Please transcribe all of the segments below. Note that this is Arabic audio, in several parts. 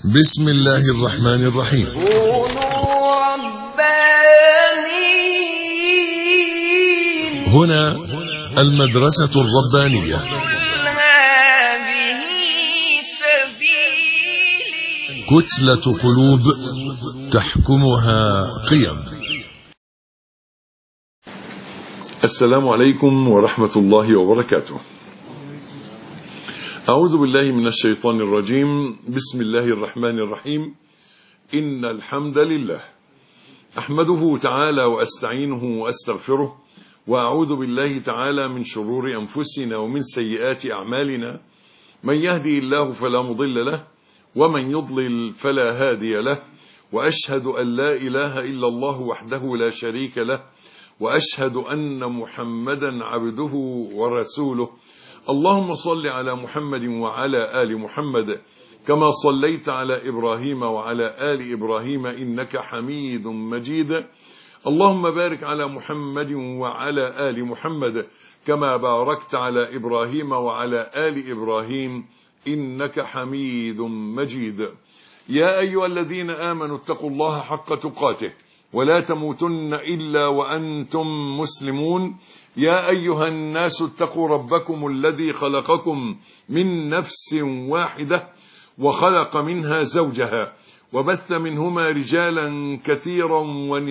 بسم الله الرحمن الرحيم. كونوا ربانيين. هنا المدرسة الربانية. هذه سبيلي. كتلة قلوب تحكمها قيم. السلام عليكم ورحمة الله وبركاته. أعوذ بالله من الشيطان الرجيم. بسم الله الرحمن الرحيم. إن الحمد لله أحمده تعالى وأستعينه وأستغفره، وأعوذ بالله تعالى من شرور أنفسنا ومن سيئات أعمالنا. من يهدي الله فلا مضل له، ومن يضلل فلا هادي له، وأشهد أن لا إله إلا الله وحده لا شريك له، وأشهد أن محمدا عبده ورسوله. اللهم صل على محمد وعلى آل محمد كما صليت على إبراهيم وعلى آل إبراهيم إنك حميد مجيد. اللهم بارك على محمد وعلى آل محمد كما باركت على إبراهيم وعلى آل إبراهيم إنك حميد مجيد. يا أيها الذين آمنوا اتقوا الله حق تقاته ولا تموتن إلا وأنتم مسلمون. يا أيها الناس اتقوا ربكم الذي خلقكم من نفس واحدة وخلق منها زوجها وبث منهما رجالا كثيرا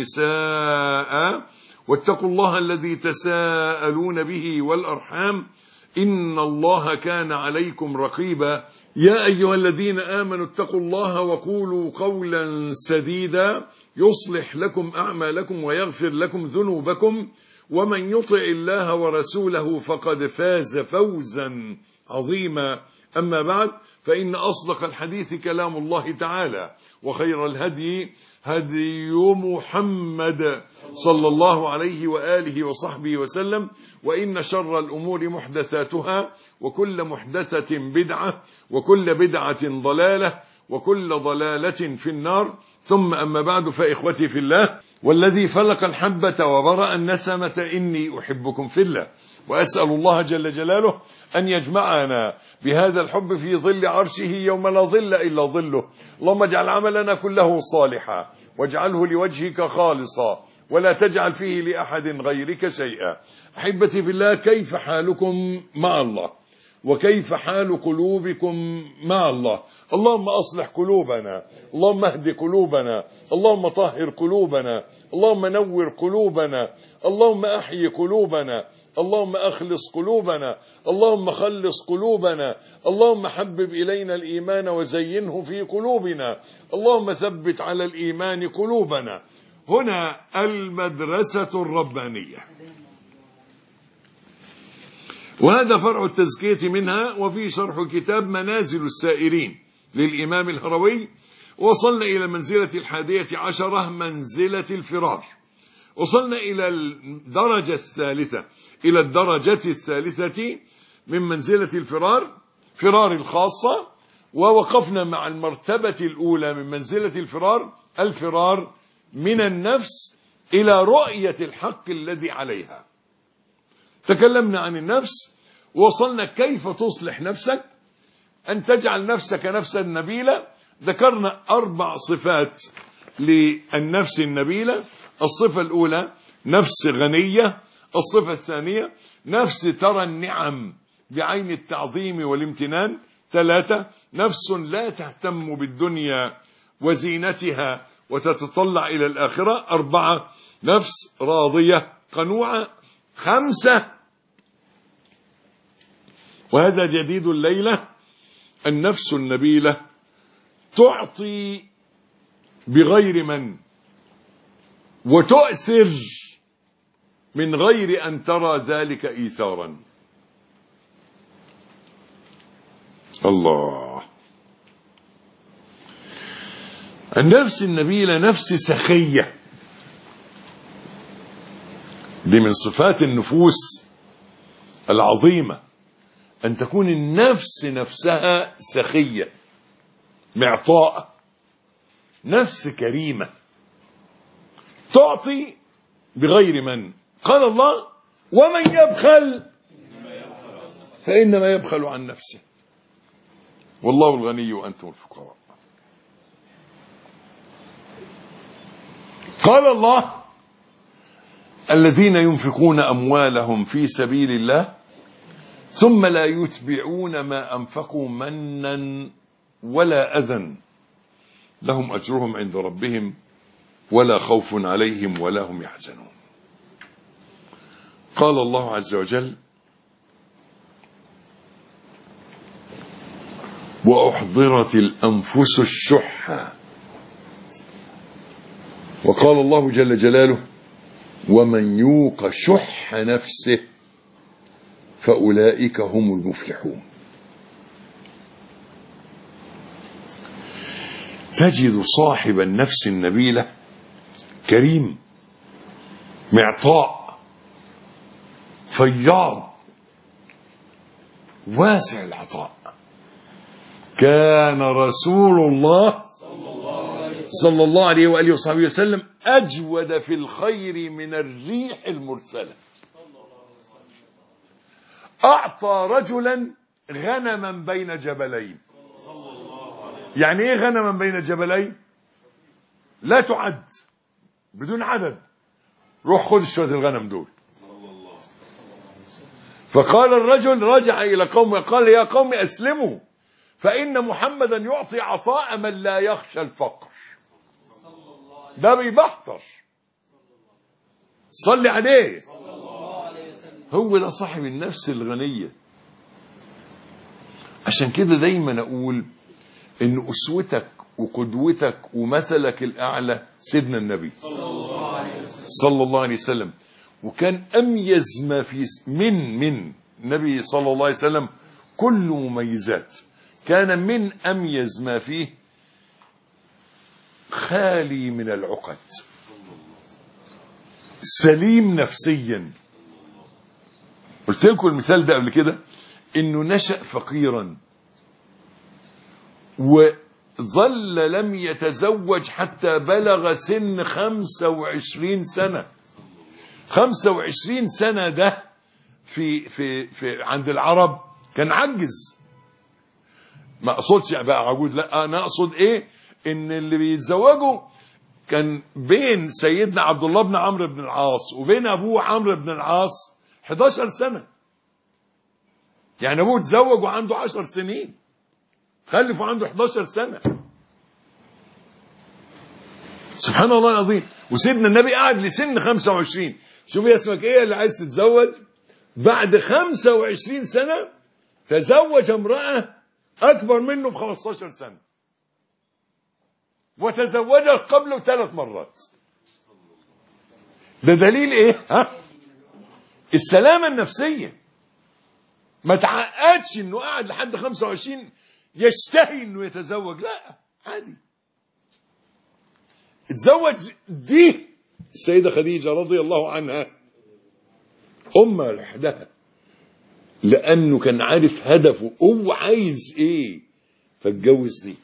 ونساء، واتقوا الله الذي تساءلون به والأرحام إن الله كان عليكم رقيبا. يا أيها الذين آمنوا اتقوا الله وقولوا قولا سديدا يصلح لكم أعمالكم ويغفر لكم ذنوبكم، ومن يطع الله ورسوله فقد فاز فوزا عظيما. أما بعد، فإن أصدق الحديث كلام الله تعالى، وخير الهدي هدي محمد صلى الله عليه وآله وصحبه وسلم، وإن شر الأمور محدثاتها، وكل محدثة بدعة، وكل بدعة ضلالة، وكل ضلالة في النار. ثم أما بعد، فإخوتي في الله، والذي فلق الحبة وبرأ النسمة إني أحبكم في الله، وأسأل الله جل جلاله أن يجمعنا بهذا الحب في ظل عرشه يوم لا ظل إلا ظله. اللهم اجعل عملنا كله صالحا، واجعله لوجهك خالصا، ولا تجعل فيه لأحد غيرك شيئا. أحبتي في الله، كيف حالكم مع الله؟ وكيف حال قلوبكم مع الله؟ اللهم أصلح قلوبنا، اللهم اهد قلوبنا، اللهم طهر قلوبنا، اللهم نور قلوبنا، اللهم أحيي قلوبنا، اللهم أخلص قلوبنا، اللهم خلص قلوبنا، اللهم حبب إلينا الإيمان وزينه في قلوبنا، اللهم ثبت على الإيمان قلوبنا. هنا المدرسة الربانية، وهذا فرع التزكية منها، وفي شرح كتاب منازل السائرين للإمام الهروي. وصلنا إلى المنزلة 11، منزلة الفرار. وصلنا إلى الدرجة الثالثة من منزلة الفرار، فرار الخاصة. ووقفنا مع المرتبة الأولى من منزلة الفرار، الفرار من النفس إلى رؤية الحق الذي عليها. تكلمنا عن النفس، ووصلنا كيف تصلح نفسك، أن تجعل نفسك نفسا نبيلة. ذكرنا 4 صفات للنفس النبيلة. الصفة الأولى نفس غنية، الصفة الثانية نفس ترى النعم بعين التعظيم والامتنان، 3 نفس لا تهتم بالدنيا وزينتها وتتطلع إلى الآخرة، 4 نفس راضية قنوعة، 5 وهذا جديد الليلة، النفس النبيلة تعطي بغير من، وتؤثر من غير أن ترى ذلك إيثارا. الله. النفس النبيلة نفس سخية، دي من صفات النفوس العظيمة، أن تكون النفس نفسها سخية معطاءة، نفس كريمة تعطي بغير من. قال الله: ومن يبخل فإنما يبخل عن نفسه والله الغني وأنتم الفقراء. قال الله: الذين ينفقون أموالهم في سبيل الله ثم لا يتبعون ما أنفقوا منا ولا أذى لهم أجرهم عند ربهم ولا خوف عليهم ولا هم يحزنون. قال الله عز وجل: وأحضرت الأنفس الشح. وقال الله جل جلاله: ومن يوق شح نفسه فأولئك هم المفلحون. تجد صاحب النفس النبيلة كريم معطاء فياض واسع العطاء. كان رسول الله صلى الله عليه وآله وصحبه وسلم أجود في الخير من الريح المرسلة. أعطى رجلا غنما بين جبلين. يعني إيه غنما بين جبلين؟ لا تعد، بدون عدد. روح خذ شوية الغنم دول. فقال الرجل، رجع إلى قومه قال: يا قوم أسلموا فإن محمدا يعطي عطاء من لا يخشى الفقر. ده بيبحتر. صلي عليه. هو ده صاحب النفس الغنية. عشان كده دايما أقول إن أسوتك وقدوتك ومثلك الأعلى سيدنا النبي صلى الله عليه وسلم. وكان أميز ما في من النبي صلى الله عليه وسلم كل مميزات. كان من أميز ما فيه خالي من العقد، سليم نفسيا. قلت لكم المثال ده قبل كده، انه نشأ فقيرا وظل لم يتزوج حتى بلغ سن 25 سنة. 25 سنة ده في عند العرب كان عجز. ما اقصدش بقى عجوز، لا، انا اقصد ايه، ان اللي بيتزوجوا كان بين سيدنا عبد الله بن عمرو بن العاص وبين ابوه عمرو بن العاص 11 سنة. يعني ابوه اتزوج وعنده 10 سنين، خلف وعنده 11 سنة. سبحان الله العظيم. وسيدنا النبي قعد لسن 25. شوف يا اسمك ايه اللي عايز تتزوج بعد 25 سنة تزوج امرأة اكبر منه ب15 سنة وتزوجها قبله 3 مرات. ده دليل ايه؟ السلامة النفسية. ما تعقدش انه قاعد لحد 25 يشتهي انه يتزوج، لا، عادي. اتزوج دي السيدة خديجة رضي الله عنها أمها لوحدها، لأنه كان عارف هدفه، هو عايز ايه، فاتجوز دي.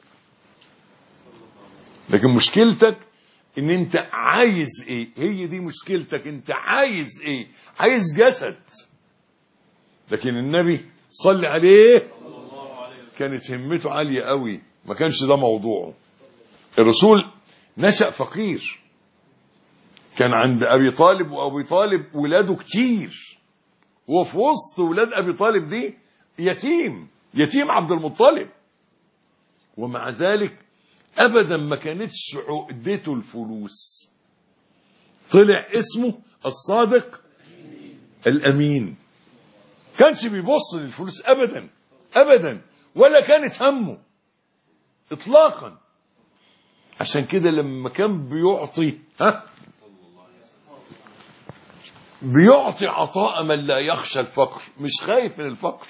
لكن مشكلتك ان انت عايز ايه، هي دي مشكلتك. انت عايز ايه؟ عايز جسد. لكن النبي صلى عليه كانت همته عالية قوي، ما كانش ده موضوعه. الرسول نشأ فقير، كان عند أبي طالب، وأبي طالب ولاده كتير، وفي وسط ولاد أبي طالب دي يتيم عبد المطلب. ومع ذلك أبدا ما كانتش عقدته الفلوس. طلع اسمه الصادق الأمين. كانش بيبص للفلوس أبدا أبدا، ولا كانت همه إطلاقا. عشان كده لما كان بيعطي عطاء من لا يخشى الفقر، مش خايف من الفقر.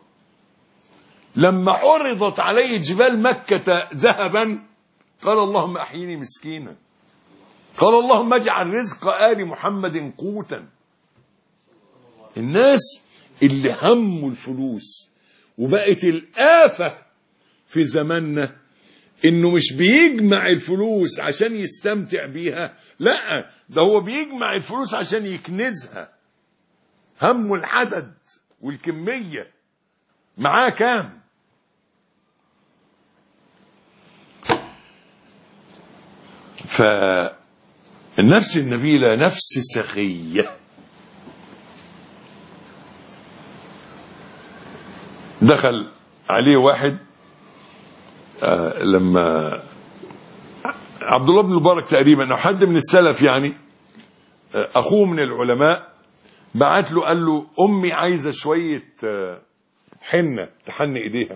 لما عرضت عليه جبال مكة ذهبا قال: اللهم أحيني مسكينا. قال: اللهم اجعل رزق آل محمد قوتا. الناس اللي هموا الفلوس، وبقت الآفة في زماننا انه مش بيجمع الفلوس عشان يستمتع بيها، لا، ده هو بيجمع الفلوس عشان يكنزها. همه العدد والكمية، معاه كام. النفس النبيلة نفس سخية. دخل عليه واحد لما عبد الله بن المبارك تقريبا او حد من السلف يعني، اخوه من العلماء بعت له قال له امي عايزه شويه حنه تحن ايديها،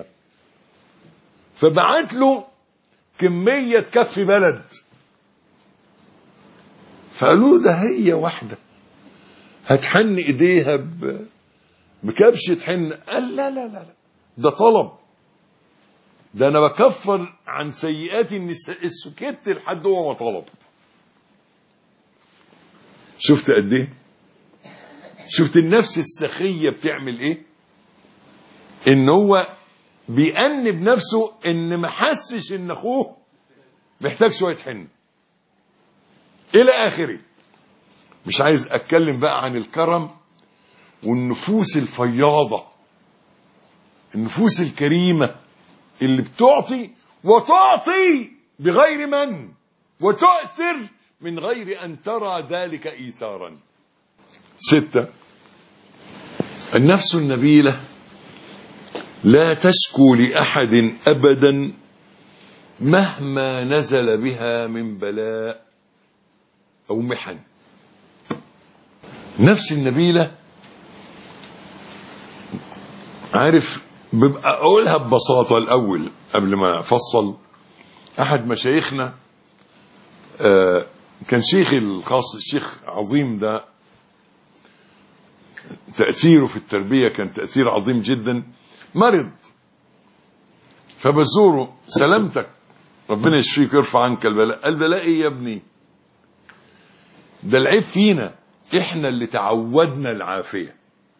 فبعت له كميه تكفي بلد. فقالوا ده هي واحده هتحن ايديها بكبشه حنه. قال لا لا لا، ده طلب، ده انا بكفر عن سيئات النساء السكت لحد هو ما طلب. شفت قد ايه؟ شفت النفس السخية بتعمل ايه؟ ان هو بيأنب نفسه ان ما حسش ان اخوه محتاج شوية حنة الى اخره. مش عايز اتكلم بقى عن الكرم والنفوس الفياضة، النفوس الكريمة اللي بتعطي وتعطي بغير من، وتؤثر من غير أن ترى ذلك إيثارا. 6. النفس النبيلة لا تشكو لأحد أبدا مهما نزل بها من بلاء أو محن. النفس النبيلة، عارف، ببقى أقولها ببساطة الأول قبل ما أفصل. أحد مشايخنا كان شيخي الخاص، الشيخ عظيم ده، تأثيره في التربية كان تأثير عظيم جدا. مرض فبزوره، سلامتك ربنا يشفيك ويرفع عنك البلاء. البلاء ايه يا ابني؟ ده العيب فينا احنا اللي تعودنا العافية.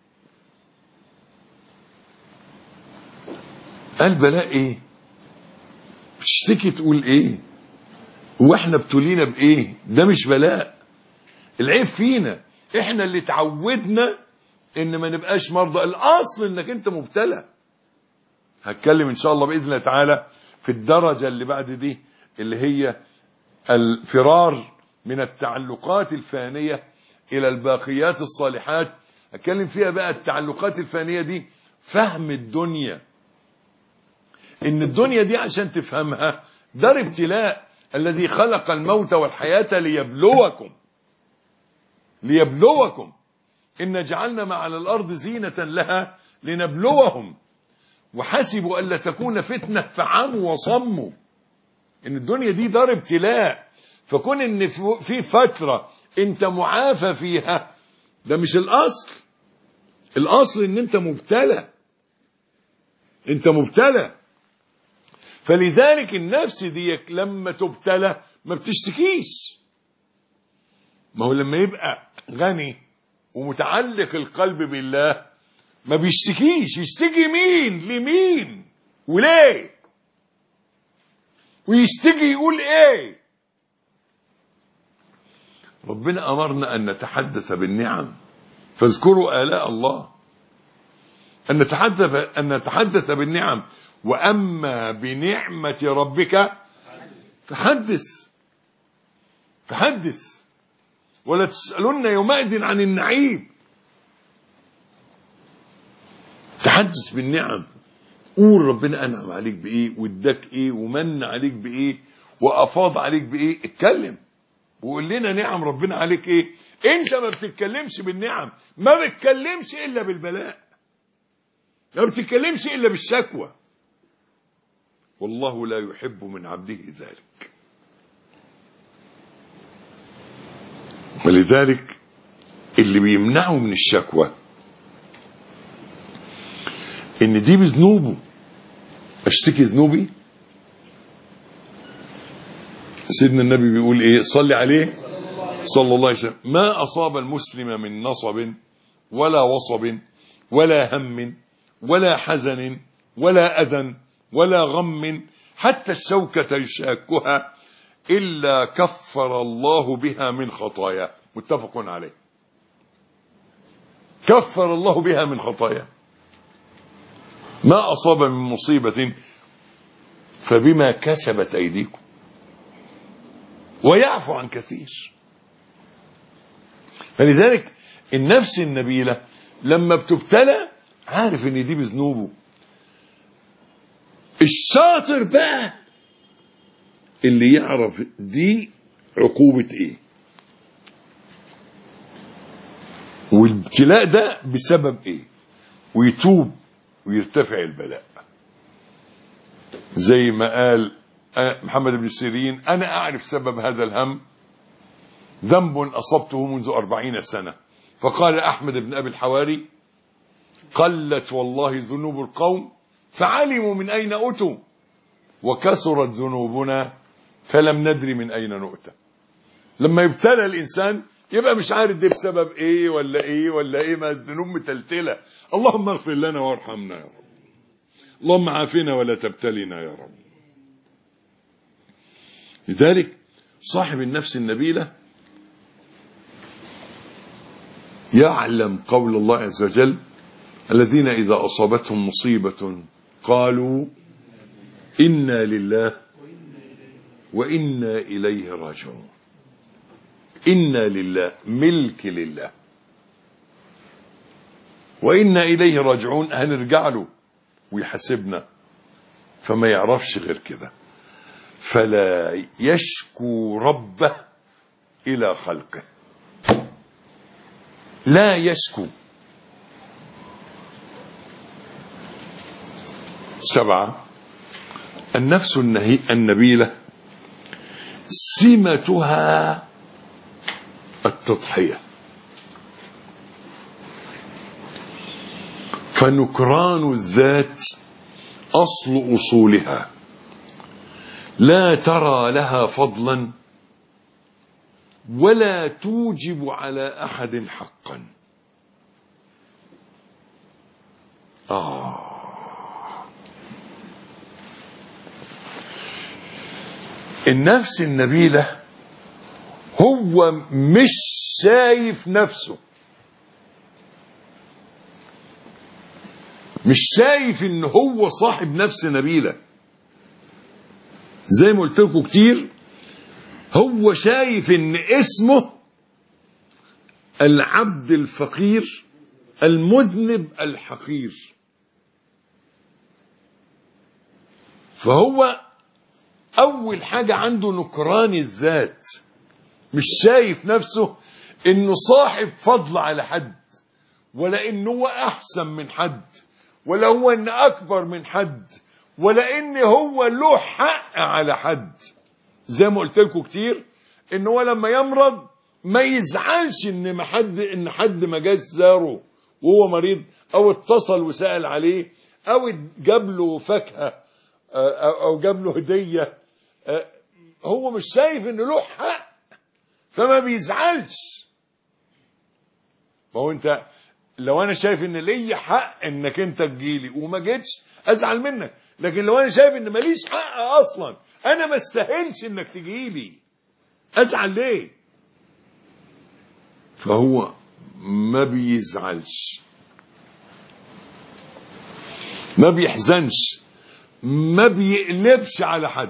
البلاء ايه؟ بتشتكي تقول ايه؟ واحنا ابتلينا بايه؟ ده مش بلاء، العيب فينا احنا اللي تعودنا ان ما نبقاش مرضى. الاصل انك انت مبتلى. هتكلم ان شاء الله باذن الله تعالى في الدرجة اللي بعد دي، اللي هي الفرار من التعلقات الفانية الى الباقيات الصالحات. هتكلم فيها بقى التعلقات الفانية دي، فهم الدنيا، ان الدنيا دي عشان تفهمها دار ابتلاء. الذي خلق الموت والحياة ليبلوكم إن جعلنا ما على الأرض زينة لها لنبلوهم وحسبوا ألا تكون فتنة فعموا وصموا. إن الدنيا دي دار ابتلاء، فكون إن في فترة أنت معافى فيها ده مش الأصل. الأصل إن أنت مبتلى. فلذلك النفس دي لما تبتلى ما بتشتكيش. ما هو لما يبقى غني ومتعلق القلب بالله ما بيشتكيش. يشتكي مين؟ لمين؟ وليه؟ ويشتكي يقول ايه؟ ربنا امرنا ان نتحدث بالنعم، فاذكروا آلاء الله. ان نتحدث بالنعم. واما بنعمة ربك فحدث ولا تسألن يومئذ عن النعيم. تحدث بالنعم، قول ربنا انعم عليك بايه، واداك ايه، ومن عليك بايه، وافاض عليك بايه. اتكلم وقول لنا نعم ربنا عليك ايه. انت ما بتتكلمش بالنعم، ما بتتكلمش الا بالبلاء، ما بتتكلمش الا بالشكوى. والله لا يحب من عبده ذلك. ولذلك اللي بيمنعه من الشكوى ان دي بذنوبه. اشتكي ذنوبي. سيدنا النبي بيقول ايه؟ صلي عليه صلى الله عليه وسلم. ما اصاب المسلم من نصب ولا وصب ولا هم ولا حزن ولا اذى ولا غم حتى الشوكة يشاكها إلا كفر الله بها من خطاياه. متفق عليه. كفر الله بها من خطاياه. ما أصاب من مصيبة فبما كسبت أيديكم ويعفو عن كثير. فلذلك النفس النبيلة لما بتبتلى عارف ان دي بذنوبه. الشاطر بقى اللي يعرف دي عقوبة ايه، والابتلاء ده بسبب ايه، ويتوب ويرتفع البلاء. زي ما قال محمد بن سيرين: أنا أعرف سبب هذا الهم، ذنب أصبته منذ 40 سنة. فقال أحمد بن أبي الحواري: قلت والله ذنوب القوم فعلموا من أين أتوا، وكثرت ذنوبنا فلم ندري من أين نؤتى. لما يبتلى الإنسان يبقى مش عارف دي بسبب إيه ولا إيه ولا إيه، ما الذنوب متلتلة. اللهم اغفر لنا وارحمنا يا رب، اللهم عافنا ولا تبتلنا يا رب. لذلك صاحب النفس النبيلة يعلم قول الله عز وجل: الذين إذا أصابتهم مصيبة قالوا إنا لله وإنا إليه راجعون. إنا لله، ملك لله، وإنا إليه راجعون، هنرجع له ويحاسبنا. فما يعرفش غير كده، فلا يشكو ربه إلى خلقه، لا يشكو. 7. النفس النبيلة سمتها التضحية، فنكران الذات أصل أصولها، لا ترى لها فضلا ولا توجب على أحد حقا. النفس النبيلة هو مش شايف نفسه، مش شايف ان هو صاحب نفس نبيلة. زي ما قلت لكم كتير، هو شايف ان اسمه العبد الفقير المذنب الحقير. فهو اول حاجة عنده نكران الذات، مش شايف نفسه انه صاحب فضل على حد، ولا انه هو احسن من حد، ولا هو ان اكبر من حد، ولا ان هو له حق على حد. زي ما قلت لكم كتير، ان هو لما يمرض ما يزعلش ان حد ما جاش زاره وهو مريض، او اتصل وسأل عليه، او جاب له فاكهة، او جاب له هدية. هو مش شايف انه له حق، فما بيزعلش. فهو انت لو انا شايف ان ليا حق انك انت تجيلي وما جيتش ازعل منك، لكن لو انا شايف ان ماليش حق اصلا، انا ما استاهلش انك تجيلي، ازعل ليه؟ فهو ما بيزعلش، ما بيحزنش، ما بيقلبش على حد.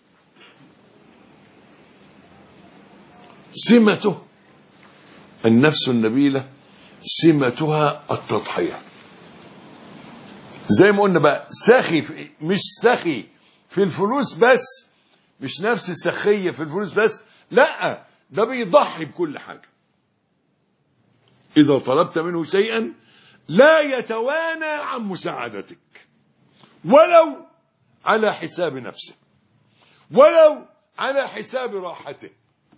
سمته النفس النبيلة سمتها التضحية. زي ما قلنا بقى، سخي مش سخي في الفلوس بس، مش نفس السخية في الفلوس بس، لا، ده بيضحي بكل حاجة. إذا طلبت منه شيئا لا يتوانى عن مساعدتك، ولو على حساب نفسه، ولو على حساب راحته،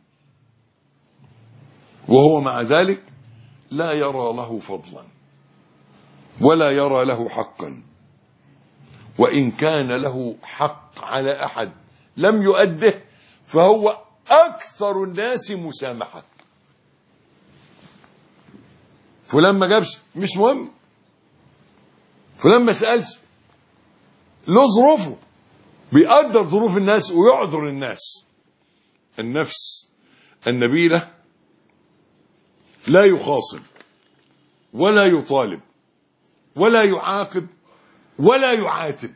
وهو مع ذلك لا يرى له فضلا ولا يرى له حقا. وإن كان له حق على أحد لم يؤده فهو أكثر الناس مسامحة. فلان ما جابش مش مهم، فلان ما سألش له ظروفه، بيقدر ظروف الناس ويعذر الناس. النفس النبيلة لا يخاصم ولا يطالب ولا يعاقب ولا يعاتب.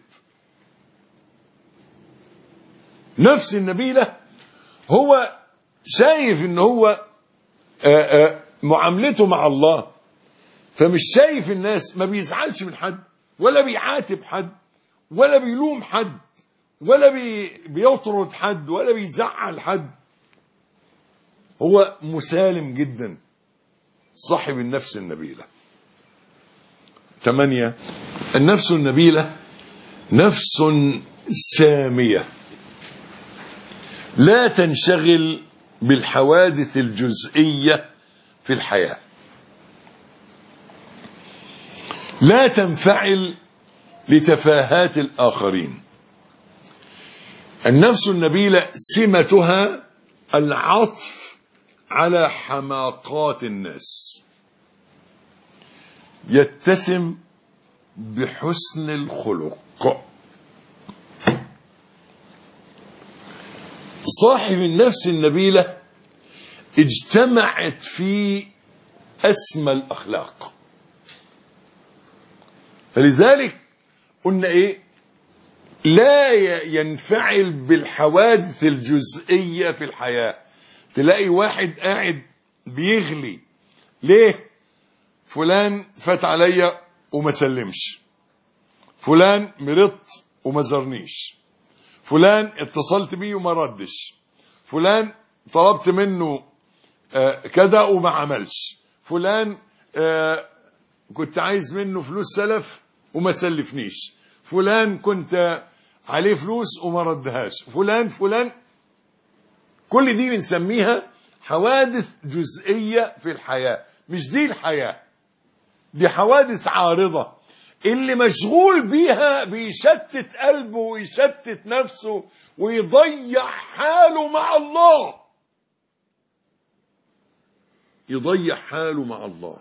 نفس النبيلة هو شايف ان هو معاملته مع الله، فمش شايف الناس، ما بيزعلش من حد ولا بيعاتب حد ولا بيلوم حد ولا بيطرد حد ولا بيزعل حد، هو مسالم جدا، صاحب النفس النبيلة. 8. النفس النبيلة نفس سامية لا تنشغل بالحوادث الجزئية في الحياة، لا تنفعل لتفاهات الآخرين. النفس النبيلة سمتها العطف على حماقات الناس، يتسم بحسن الخلق. صاحب النفس النبيلة اجتمعت في أسمى الأخلاق، فلذلك قلنا ايه؟ لا ينفعل بالحوادث الجزئية في الحياة. تلاقي واحد قاعد بيغلي، ليه؟ فلان فات عليا وما سلمش، فلان مرضت وما زارنيش، فلان اتصلت بيه وما ردش، فلان طلبت منه كذا وما عملش، فلان كنت عايز منه فلوس سلف وما سلفنيش، فلان كنت عليه فلوس وما ردهاش، فلان. كل دي بنسميها حوادث جزئية في الحياة. مش دي الحياة، دي حوادث عارضة. اللي مشغول بيها بيشتت قلبه ويشتت نفسه ويضيع حاله مع الله، يضيع حاله مع الله.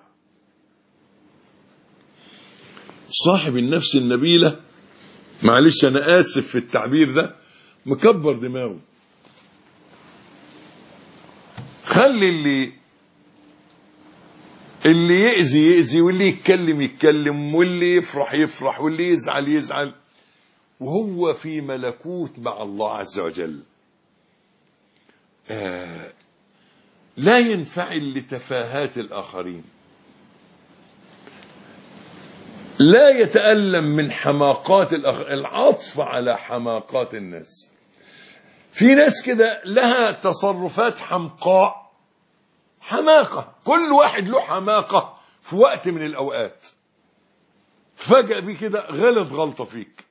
صاحب النفس النبيلة، معلش أنا آسف في التعبير ده، مكبر دماغه. خلي اللي يأذي واللي يتكلم واللي يفرح واللي يزعل، وهو في ملكوت مع الله عز وجل. لا ينفعل لتفاهات الآخرين، لا يتألم من حماقات العطف على حماقات الناس. في ناس كده لها تصرفات حمقاء، حماقة، كل واحد له حماقة في وقت من الأوقات، فجأة بيه كده غلطة فيك،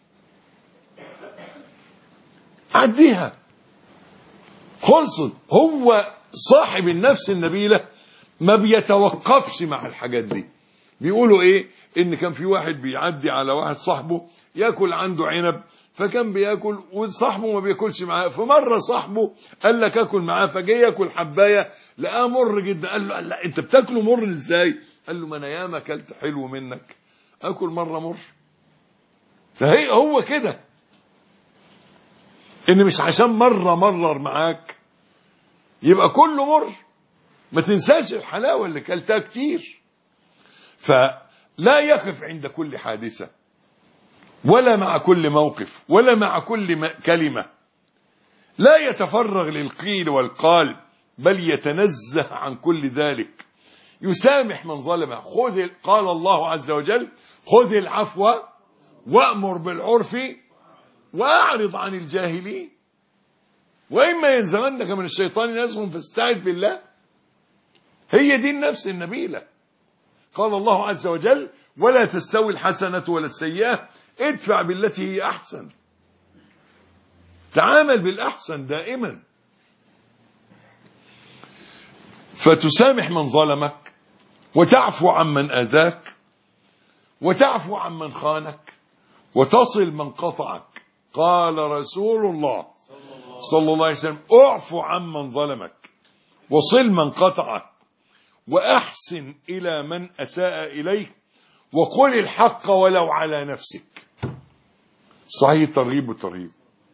عديها، خلصت. هو صاحب النفس النبيلة ما بيتوقفش مع الحاجات دي. بيقولوا ايه؟ ان كان في واحد بيعدي على واحد صاحبه ياكل عنده عنب، فكان بياكل وصاحبه ما بياكلش معاه، فمره صاحبه قال لك اكل معاه، فجاي ياكل حبايه لقاه مر جدا، قال له لا انت بتاكله مر ازاي؟ قال له ما انا ياما اكلت حلو منك، اكل مره مر. فهي هو كده، ان مش عشان مره مرر معاك يبقى كله مر. ما تنساش الحلاوه اللي كلتها كتير. فلا يقف عند كل حادثه ولا مع كل موقف ولا مع كل كلمة، لا يتفرغ للقيل والقال، بل يتنزه عن كل ذلك. يسامح من ظلمه. قال الله عز وجل: خذ العفو وأمر بالعرف وأعرض عن الجاهلين، وإما ينزغنك من الشيطان نزغ فاستعذ بالله. هي دي النفس النبيلة. قال الله عز وجل: ولا تستوي الحسنة ولا السيئة ادفع بالتي هي أحسن. تعامل بالأحسن دائما. فتسامح من ظلمك، وتعفو عمن أذاك، وتعفو عمن خانك، وتصل من قطعك. قال رسول الله صلى الله عليه وسلم: اعفو عمن ظلمك، وصل من قطعك، وأحسن إلى من أساء إليك، وقل الحق ولو على نفسك. صحيح الترغيب والترهيب.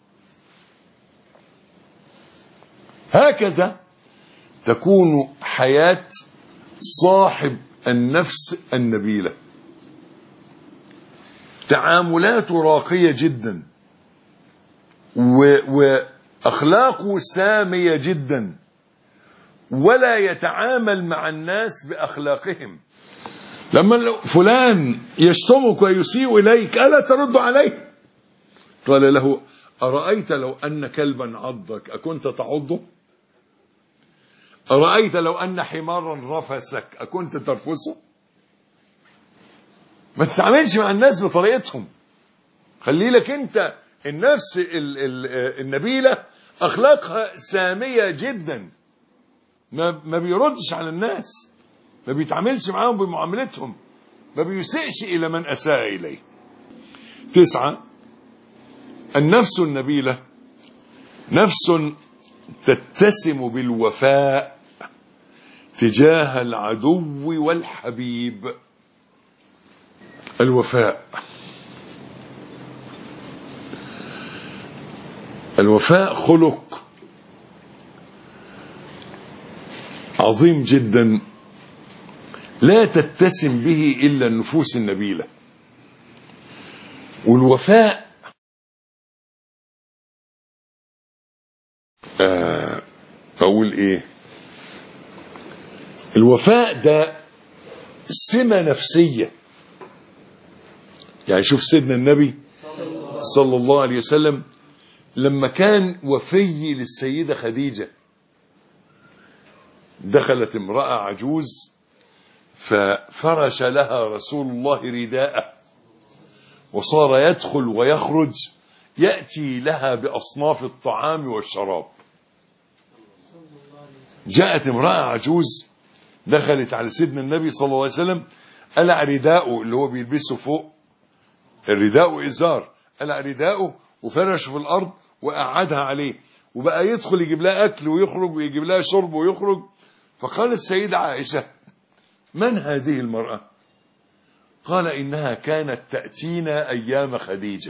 هكذا تكون حياة صاحب النفس النبيلة. تعاملاته راقية جدا، وأخلاقه سامية جدا، ولا يتعامل مع الناس بأخلاقهم. لما فلان يشتمك ويسيء إليك ألا ترد عليه؟ قال له: أرأيت لو أن كلبا عضك أكنت تعضه؟ أرأيت لو أن حمارا رفسك أكنت ترفسه؟ ما تتعاملش مع الناس بطريقتهم، خلي لك أنت. النفس النبيلة أخلاقها سامية جدا، ما بيردش على الناس، ما بيتعاملش معاهم بمعاملتهم، ما بيسئش إلى من أساء إليه. 9، النفس النبيلة نفس تتسم بالوفاء تجاه العدو والحبيب. الوفاء خلق عظيم جدا لا تتسم به إلا النفوس النبيلة. والوفاء أقول إيه؟ الوفاء ده سمة نفسية. يعني شوف سيدنا النبي صلى الله عليه وسلم لما كان وفي للسيدة خديجة، دخلت امرأة عجوز ففرش لها رسول الله رداءه، وصار يدخل ويخرج يأتي لها بأصناف الطعام والشراب. جاءت امرأة عجوز دخلت على سيدنا النبي صلى الله عليه وسلم، قلع رداءه اللي هو بيلبسه فوق، الرداء إزار، قلع رداءه وفرشه في الأرض وقعدها عليه، وبقى يدخل يجيب لها أكل ويخرج ويجيب لها شرب ويخرج. فقال السيدة عائشة: من هذه المرأة؟ قال: إنها كانت تأتينا أيام خديجة.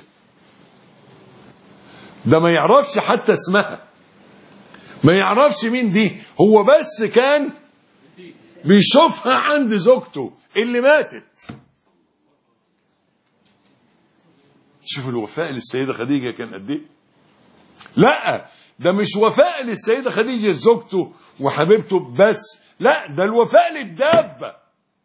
ده ما يعرفش حتى اسمها، ما يعرفش مين دي، هو بس كان بيشوفها عند زوجته اللي ماتت. شوف الوفاء للسيدة خديجة كان قد ايه. لا، ده مش وفاء للسيدة خديجة زوجته وحبيبته بس، لا، ده الوفاء للدابة.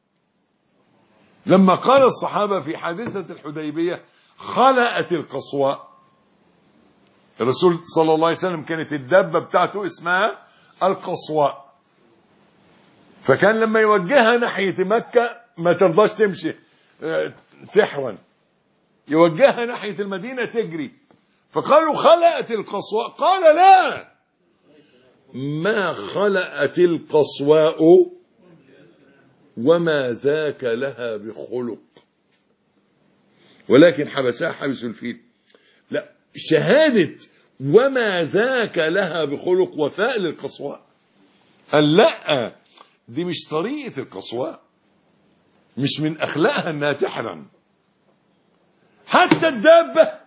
لما قال الصحابة في حادثة الحديبية: خلأت القصواء، الرسول صلى الله عليه وسلم كانت الدابة بتاعته اسمها القصواء، فكان لما يوجهها ناحية مكة ما ترضاش تمشي تحرن، يوجهها ناحية المدينة تجري. فقالوا: خلأت القصواء. قال: لا، ما خلأت القصواء وما ذاك لها بخلق، ولكن حبسها حبس الفيل. لا، شهادة وما ذاك لها بخلق وفاء للقصواء. قال: لا، دي مش طريقة القصواء، مش من أخلاقها أنها تحرم. حتى الدابة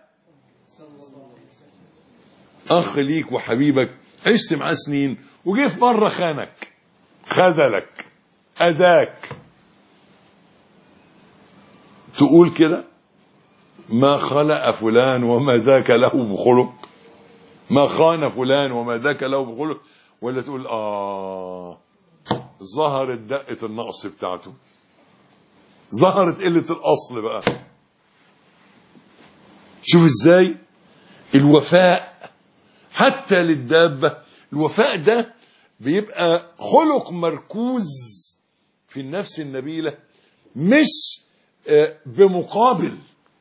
أخ ليك وحبيبك عشت معاه سنين وجه في مرة خانك، خذلك، أذاك، تقول كده: ما خلق فلان وما ذاك له بخلق، ما خان فلان وما ذاك له بخلق، ولا تقول ظهرت دقة النقص بتاعته، ظهرت قلة الأصل بقى. شوف ازاي الوفاء حتى للدابة. الوفاء ده بيبقى خلق مركوز في النفس النبيلة، مش بمقابل.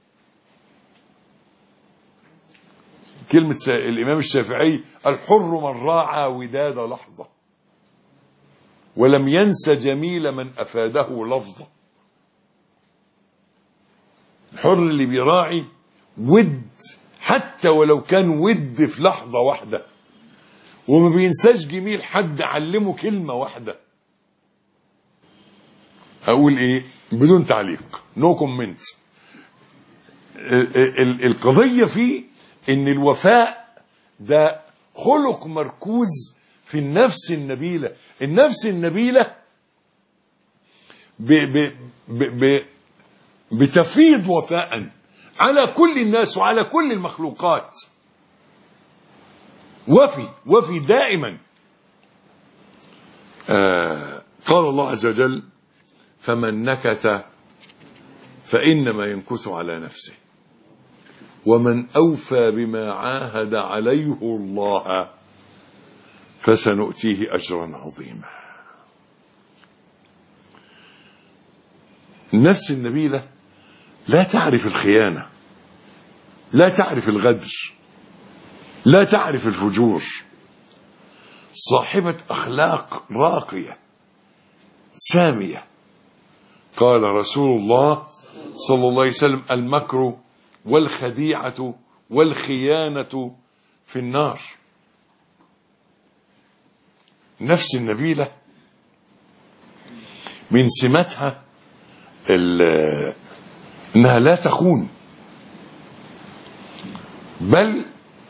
كلمة الإمام الشافعي: الحر من راعى وداد لحظة ولم ينس جميل من أفاده لفظة. الحر اللي بيراعي ود، حتى ولو كان ود في لحظة واحدة، وما بينساش جميل حد علمه كلمة واحدة. أقول إيه بدون تعليق، نو كومنت. القضية فيه إن الوفاء ده خلق مركوز في النفس النبيلة. النفس النبيلة بتفيض وفاء على كل الناس وعلى كل المخلوقات. وفي دائما. قال الله عز وجل: فمن نكث فإنما ينكث على نفسه ومن أوفى بما عاهد عليه الله فسنؤتيه أجرا عظيما. النفس النبيلة لا تعرف الخيانة، لا تعرف الغدر، لا تعرف الفجور، صاحبة أخلاق راقية سامية. قال رسول الله صلى الله عليه وسلم: المكر والخديعة والخيانة في النار. النفس النبيلة من سماتها انها لا تخون، بل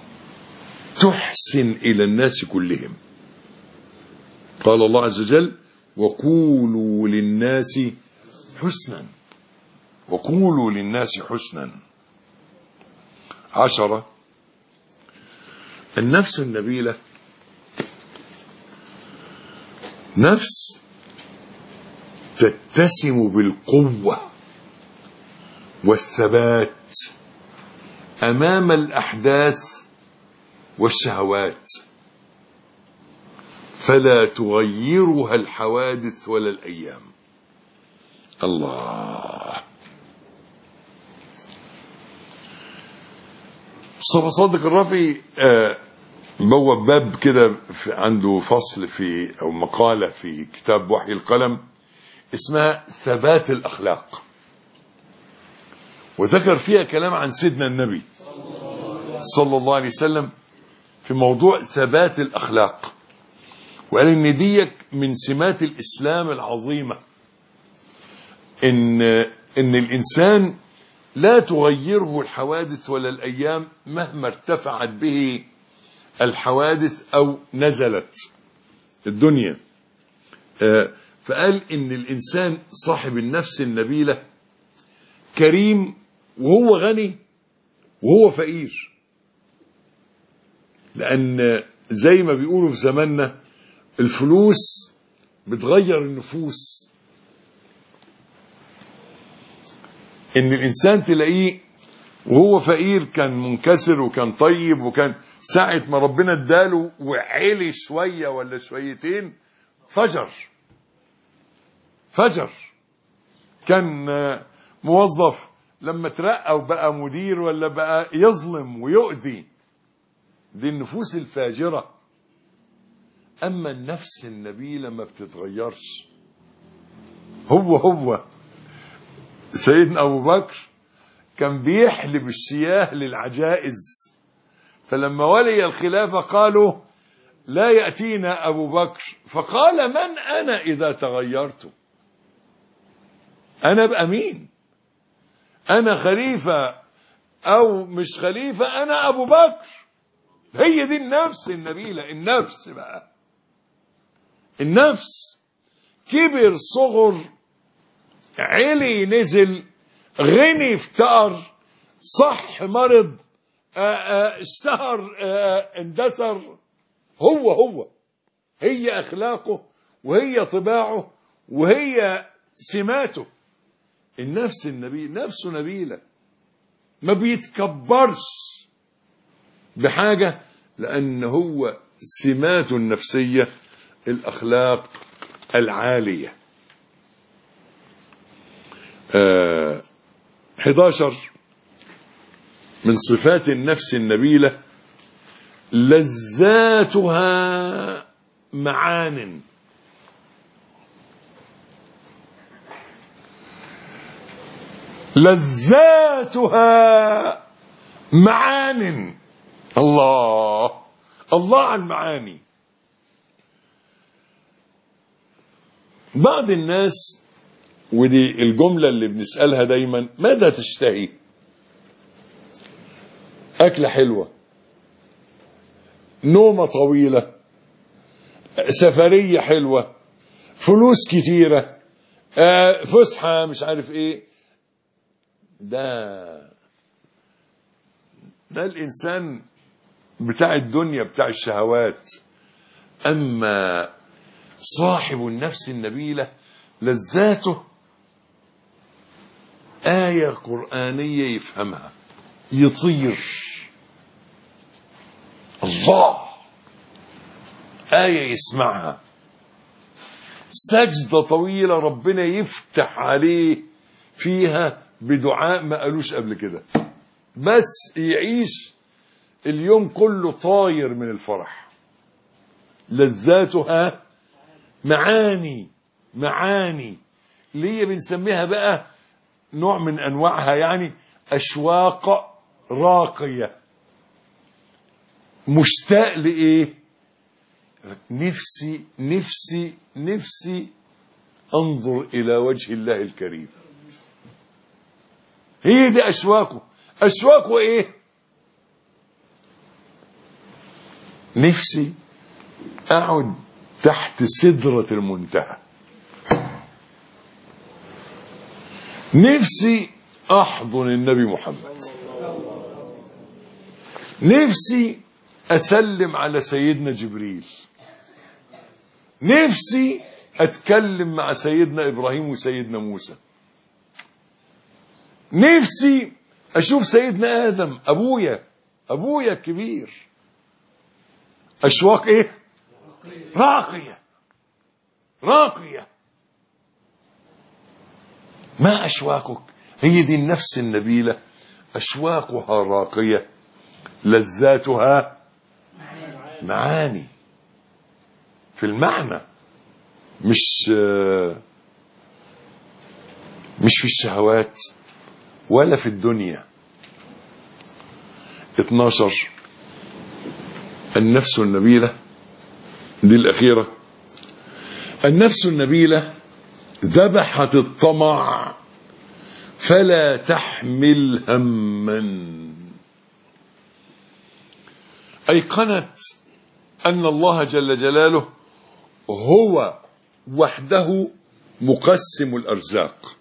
تحسن الى الناس كلهم. قال الله عز وجل: وقولوا للناس حسنا، وقولوا للناس حسنا. 10. النفس النبيلة نفس تتسم بالقوة والثبات أمام الأحداث والشهوات، فلا تغيرها الحوادث ولا الأيام. الله. مصطفى صادق الرافعي بوب باب كده، عنده فصل في أو مقالة في كتاب وحي القلم اسمها ثبات الأخلاق، وذكر فيها كلام عن سيدنا النبي صلى الله عليه وسلم في موضوع ثبات الأخلاق، وقال إن ديك من سمات الإسلام العظيمة، إن الإنسان لا تغيره الحوادث ولا الأيام مهما ارتفعت به الحوادث أو نزلت الدنيا. فقال إن الإنسان صاحب النفس النبيلة كريم وهو غني وهو فقير، لأن زي ما بيقولوا في زماننا الفلوس بتغير النفوس. إن الإنسان تلاقيه وهو فقير كان منكسر وكان طيب، وكان ساعة ما ربنا اداله وعلي شوية ولا شويتين فجر. كان موظف لما ترقى وبقى مدير ولا بقى يظلم ويؤذي، دي النفوس الفاجرة. أما النفس النبيلة ما بتتغيرش. هو سيدنا أبو بكر كان بيحلب الشياه للعجائز، فلما ولي الخلافة قالوا: لا يأتينا أبو بكر، فقال: من أنا إذا تغيرت؟ أنا بقى مين؟ أنا خليفة أو مش خليفة، أنا أبو بكر. هي دي النفس النبيلة. النفس بقى، النفس كبر صغر، علي نزل، غني افتقر، صح مرض، اشتهر اندثر، هو هي أخلاقه وهي طباعه وهي سماته. النفس النبيلة نفسه نبيلة، ما بيتكبرش بحاجة، لأن هو سماته النفسية الأخلاق العالية. 11 من صفات النفس النبيلة: لذاتها معان. لذاتها معان. الله على المعاني. بعض الناس، ودي الجملة اللي بنسألها دايما: ماذا تشتهي؟ أكلة حلوة، نومة طويلة، سفرية حلوة، فلوس كتيرة، فسحة، مش عارف ايه. ده الإنسان بتاع الدنيا، بتاع الشهوات. أما صاحب النفس النبيلة لذاته آية قرآنية يفهمها يطير. الله، آية يسمعها، سجدة طويلة ربنا يفتح عليه فيها بدعاء ما قالوش قبل كده، بس يعيش اليوم كله طاير من الفرح. لذاتها معاني، معاني ليه بنسميها بقى نوع من أنواعها يعني أشواق راقية. مشتاق لإيه؟ نفسي نفسي نفسي أنظر إلى وجه الله الكريم. هي دي أشواقه. أشواقه إيه؟ نفسي أقعد تحت سدرة المنتهى، نفسي أحضن النبي محمد، نفسي أسلم على سيدنا جبريل، نفسي أتكلم مع سيدنا إبراهيم وسيدنا موسى، نفسي أشوف سيدنا آدم أبويا الكبير. أشواق إيه؟ راقية راقية. ما أشواقك؟ هي دي النفس النبيلة، أشواقها راقية، لذاتها معاني في المعنى، مش في الشهوات ولا في الدنيا. 12 النفس النبيلة دي الأخيرة. النفس النبيلة ذبحت الطمع فلا تحمل هما، أيقنت أن الله جل جلاله هو وحده مقسم الأرزاق،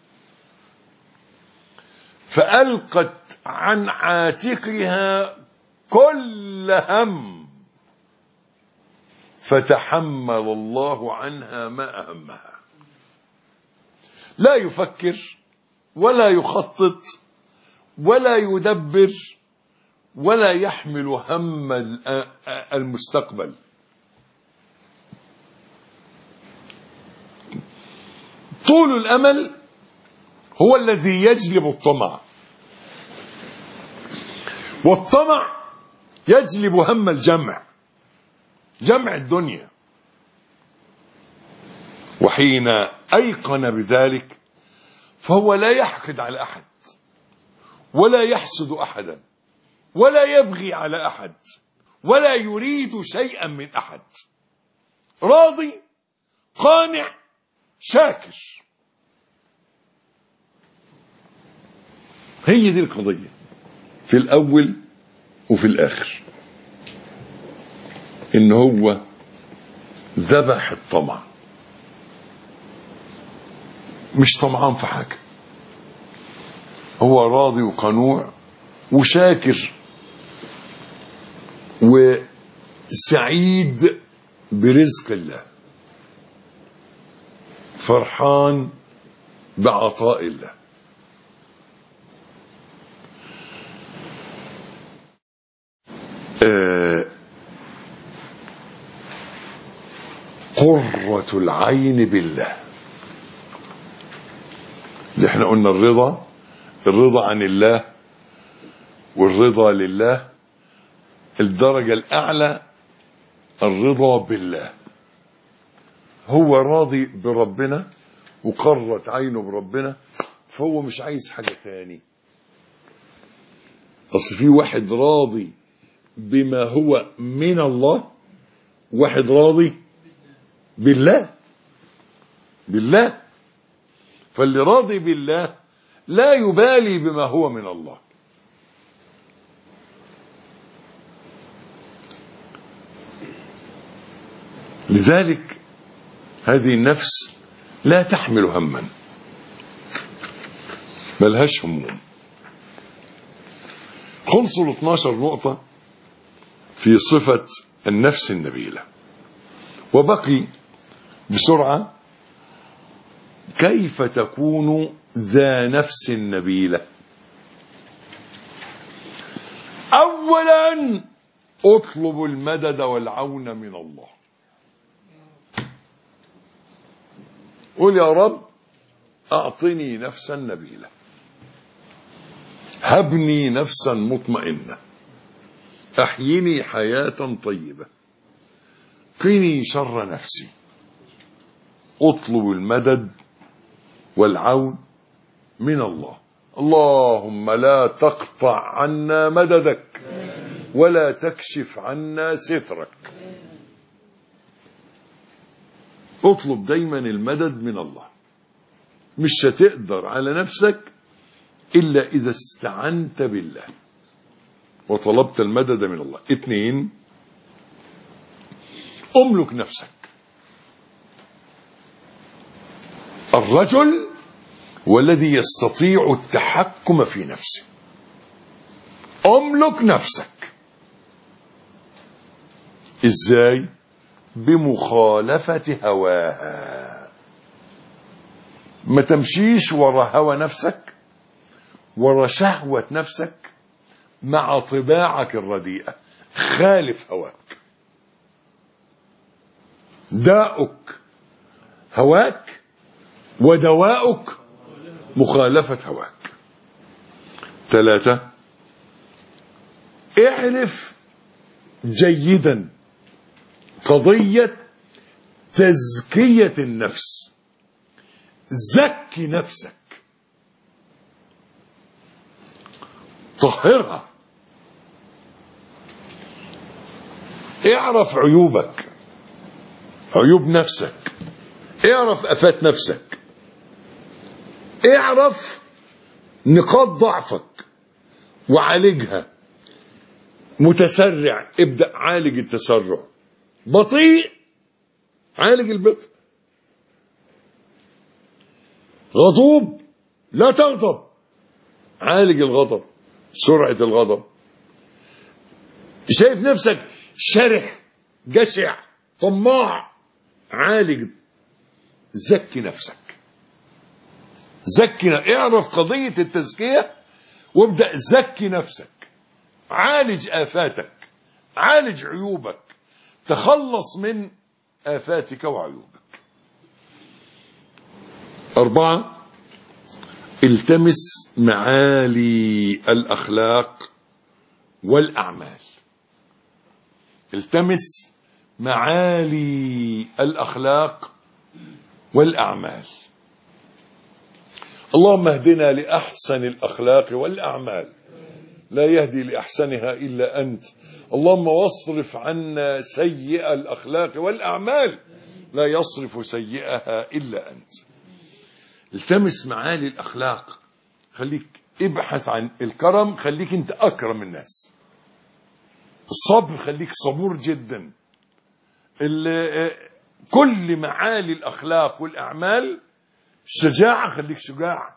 فألقت عن عاتقها كل هم فتحمل الله عنها ما أهمها. لا يفكر ولا يخطط ولا يدبر ولا يحمل هم المستقبل. طول الأمل هو الذي يجلب الطمع، والطمع يجلب هم الجمع، جمع الدنيا. وحين أيقن بذلك فهو لا يحقد على أحد ولا يحسد أحدا ولا يبغي على أحد ولا يريد شيئا من أحد، راضي قانع شاكر. هي دي القضية في الأول وفي الآخر، إن هو ذبح الطمع، مش طمعان في حاجة، هو راضي وقنوع وشاكر وسعيد برزق الله، فرحان بعطاء الله. قرة العين بالله، اللي احنا قلنا الرضا عن الله والرضا لله. الدرجة الأعلى الرضا بالله، هو راضي بربنا وقرت عينه بربنا، فهو مش عايز حاجة تاني. أصل في واحد راضي بما هو من الله، واحد راضي بالله. فاللي راضي بالله لا يبالي بما هو من الله. لذلك هذه النفس لا تحمل هما، ملهاش هموم. خلصوا 12 نقطة في صفة النفس النبيلة، وبقي بسرعة. كيف تكون ذا نفس نبيلة؟ أولا اطلب المدد والعون من الله. قل يا رب أعطني نفسا نبيلة، هبني نفسا مطمئنة، أحيني حياة طيبة، قني شر نفسي. اطلب المدد والعون من الله. اللهم لا تقطع عنا مددك ولا تكشف عنا سترك. اطلب دايما المدد من الله. مش هتقدر على نفسك إلا إذا استعنت بالله وطلبت المدد من الله. 2، أملك نفسك. الرجل والذي يستطيع التحكم في نفسه. أملك نفسك. إزاي؟ بمخالفة هواها. ما تمشيش ورا هوى نفسك، ورا شهوة نفسك، مع طباعك الرديئة. خالف هواك. داؤك هواك ودواؤك مخالفة هواك. 3، اعرف جيدا قضية تزكية النفس. زكي نفسك، طهرها. اعرف عيوبك، عيوب نفسك، اعرف آفات نفسك، اعرف نقاط ضعفك وعالجها. متسرع، ابدأ عالج التسرع. بطيء، عالج البطء. غضوب، لا تغضب، عالج الغضب، سرعة الغضب. شايف نفسك شرح، جشع، طماع، عالج. زكي نفسك. اعرف قضية التزكية وابدأ زكي نفسك. عالج آفاتك، عالج عيوبك، تخلص من آفاتك وعيوبك. 4، التمس معالي الأخلاق والأعمال. التمس معالي الأخلاق والأعمال. اللهم اهدنا لأحسن الأخلاق والأعمال، لا يهدي لأحسنها إلا أنت. اللهم واصرف عنا سيئ الأخلاق والأعمال، لا يصرف سيئها إلا أنت. التمس معالي الأخلاق. خليك ابحث عن الكرم، خليك أنت أكرم الناس. الصبر، خليك صبور جدا. كل معالي الأخلاق والأعمال. الشجاعة، خليك شجاع.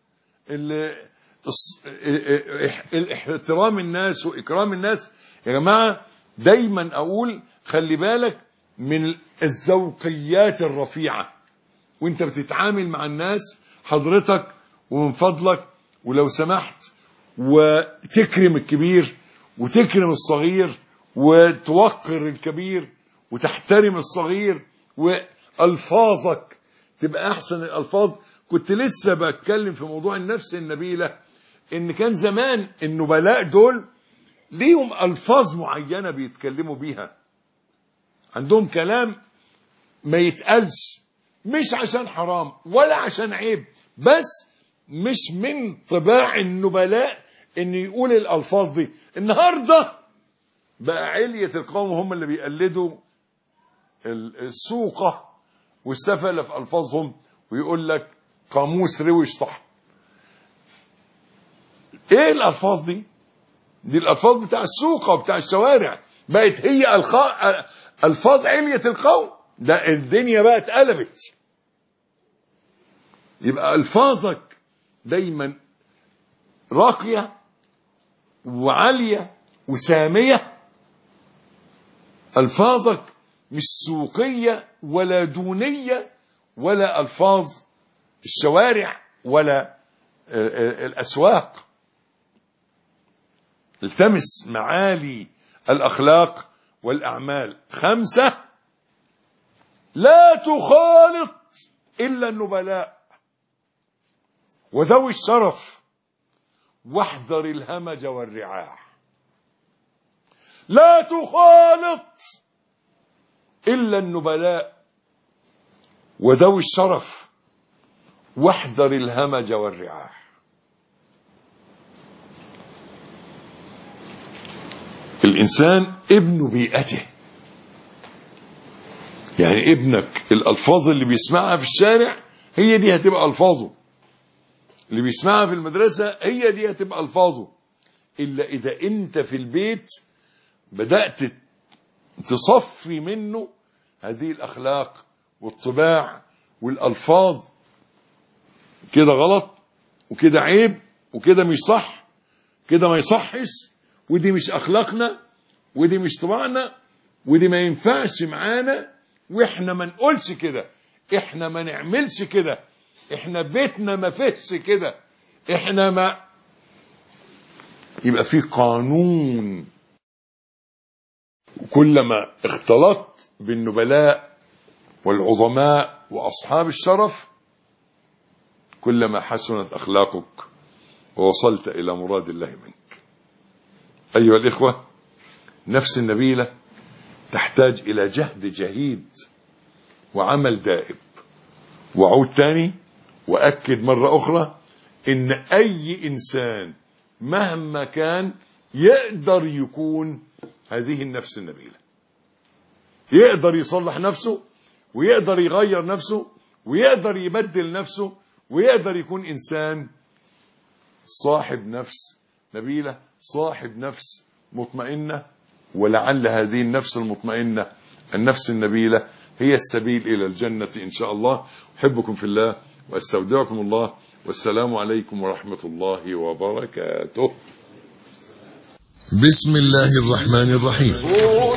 احترام الناس وإكرام الناس. يا جماعة دايما أقول خلي بالك من الذوقيات الرفيعة وانت بتتعامل مع الناس. حضرتك ومن فضلك ولو سمحت، وتكرم الكبير وتكرم الصغير وتوقر الكبير وتحترم الصغير، وألفاظك تبقى أحسن الألفاظ. كنت لسه بتكلم في موضوع النفس النبيلة، إن كان زمان النبلاء دول ليهم ألفاظ معينة بيتكلموا بيها. عندهم كلام ما يتقالش، مش عشان حرام ولا عشان عيب، بس مش من طباع النبلاء إن يقول الألفاظ دي. النهاردة بقى علية القوم هم اللي بيقلدوا السوقة والسفلة في ألفاظهم، ويقول لك قاموس روش طحن. ايه الألفاظ دي؟ دي الألفاظ بتاع السوقة وبتاع الشوارع، بقت هي ألفاظ علية القوم. ده الدنيا بقى اتقلبت. يبقى ألفاظك دايما راقية وعالية وسامية. ألفاظك مش سوقية ولا دونية ولا ألفاظ الشوارع ولا الأسواق. التمس معالي الأخلاق والأعمال. 5، لا تخالط إلا النبلاء وذوي الشرف، واحذر الهمج والرعاع. لا تخالط إلا النبلاء وذوي الشرف، واحذر الهمج والرعاع. الإنسان ابن بيئته، يعني ابنك الألفاظ اللي بيسمعها في الشارع هي دي هتبقى ألفاظه، اللي بيسمعها في المدرسة هي دي هتبقى ألفاظه. إلا إذا أنت في البيت بدأت تصفي منه هذه الأخلاق والطباع والألفاظ. كده غلط، وكده عيب، وكده مش صح، كده ما يصحش، ودي مش أخلاقنا، ودي مش طباعنا، ودي ما ينفعش معانا، وإحنا ما نقولش كده، إحنا ما نعملش كده، إحنا بيتنا ما فيهش كده، إحنا ما يبقى في قانون. كلما اختلطت بالنبلاء والعظماء وأصحاب الشرف كلما حسنت أخلاقك ووصلت إلى مراد الله منك. أيها الإخوة، نفس النبيلة تحتاج إلى جهد جهيد وعمل دائب. وعود تاني وأكد مرة أخرى إن أي إنسان مهما كان يقدر يكون هذه النفس النبيلة، يقدر يصلح نفسه، ويقدر يغير نفسه، ويقدر يبدل نفسه، ويقدر يكون إنسان صاحب نفس نبيلة، صاحب نفس مطمئنة. ولعل هذه النفس المطمئنة، النفس النبيلة، هي السبيل إلى الجنة إن شاء الله. أحبكم في الله وأستودعكم الله، والسلام عليكم ورحمة الله وبركاته. بسم الله الرحمن الرحيم. كونوا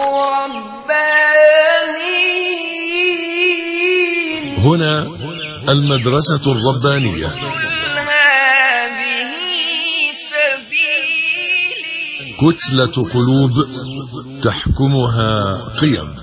ربانيين. هنا المدرسة الربانية. هذه سبيلي. كتلة قلوب تحكمها قيم.